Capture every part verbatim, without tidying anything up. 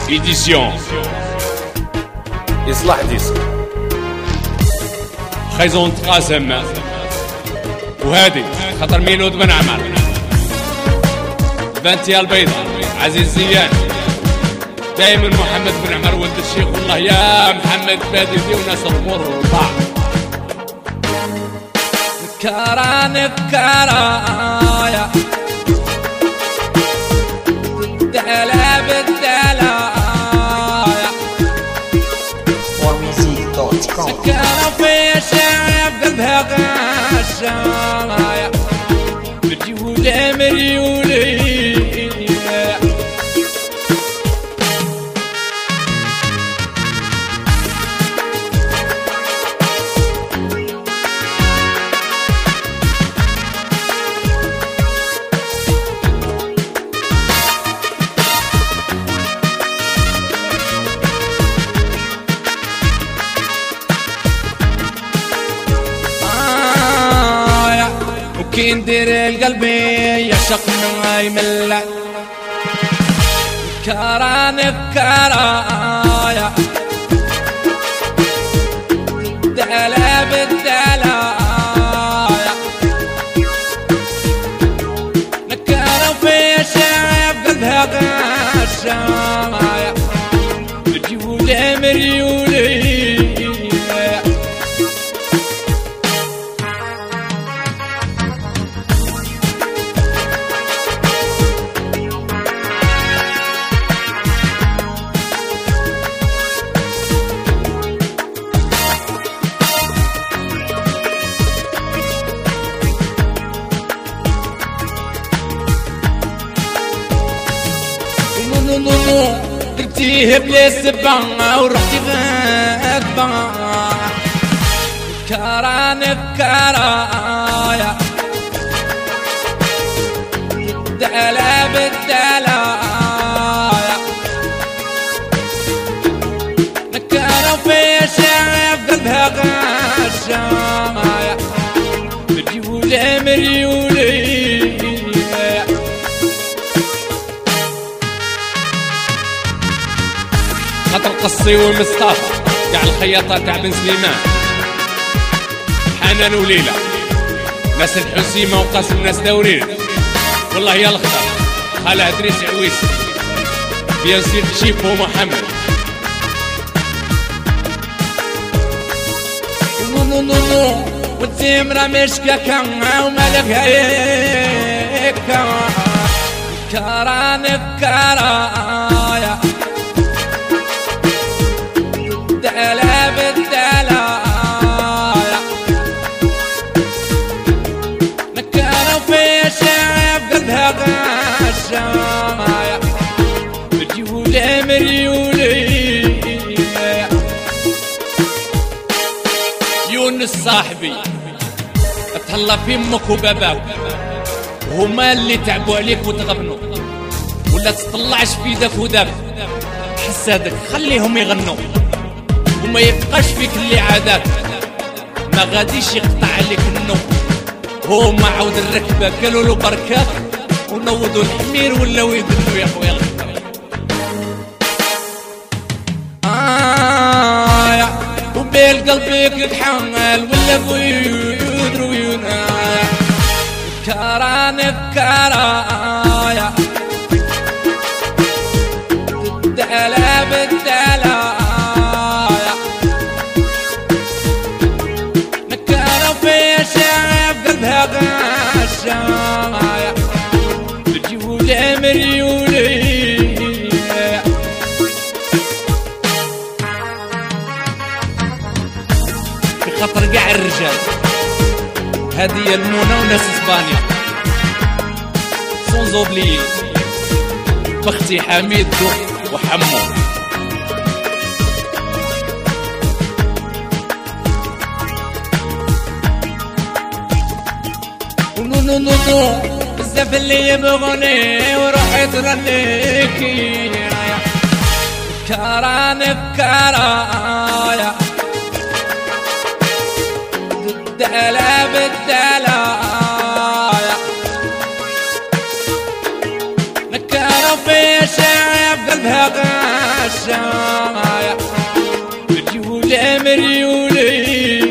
إيديسيون إصلاح ديسك خيزون تقاسم وهادي خطر ميلود بن عمر بنتي البيضاء عزيز زيان دايما محمد بن عمر ولد الشيخ والله يا محمد بادي وناس الغربة نكارا نكارا بالدلا بالدلا سكروا في شعب قلبها غشايا مريولة مريولة كي ندير القلب يعشق من يملع نكارا نكارا دلا بالدلا نكارا في شعب قلبها غشايا مريولة مريولة درتيه بلا سبعة ورحتي غادبة نكارا نكارا بالدلا بالدلا نكارا في شعب قلبها غشايا مريولة مريولة خاطر قصي ومصطفى تاع الخياطة تاع بن سليمان حنان وليلى ناس الحسيمة وقاسم ناس دورين والله يا الخطر خالة ادريس عويسي بيان سير شيبو محمد نو نو نو والتمرة مشكا كان ومالك هيك نكارا نكارا دلا بالدلا نكارا في شعب قلبها غشايا مريولة مريولة يونس صاحبي اتهلا في امك وباباك هما اللي تعبوا عليك وتغبنوا ولا تطلعش في يدك ودابك حسادك خليهم يغنوا وما يبقاش فيك اللي عاداك ما غاديش يقطع عليك النوم هما عاود الركبة قالوا له بركاك ونوضوا الحمير ولاو يدلوا يا خويا آه يا وبالقلب يتحمل ولا بيود روينا نكارا نكارا يا بالدلا بالدلا قلبها غشايا مريولة مريولة بخاطر قاع الرجال هذه المونة وناس اسبانيا سون زوبلي بختي حميد وحمو نو نو نو نو بزاف اللي يبغوني وروحي ترنيكي نكارا نكارا بالدلا بالدلا نكارا في شعب قلبها غشايا رجولة مريولي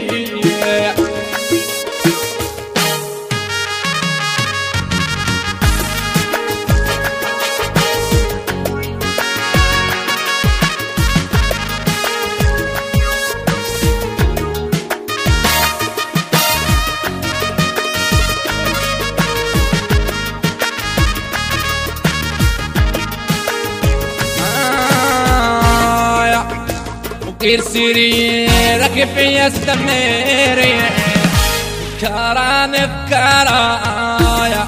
سيري راكب يا استمري كران بكرايا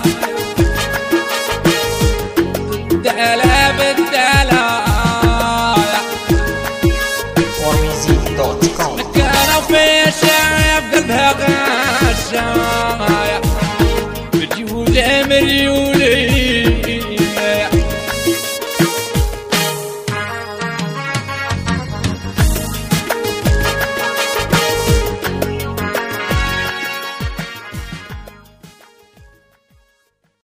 دلا بالدلايا وميزيك دوت كوم كانوا في شايف قلبها غشايا برجولة مريولة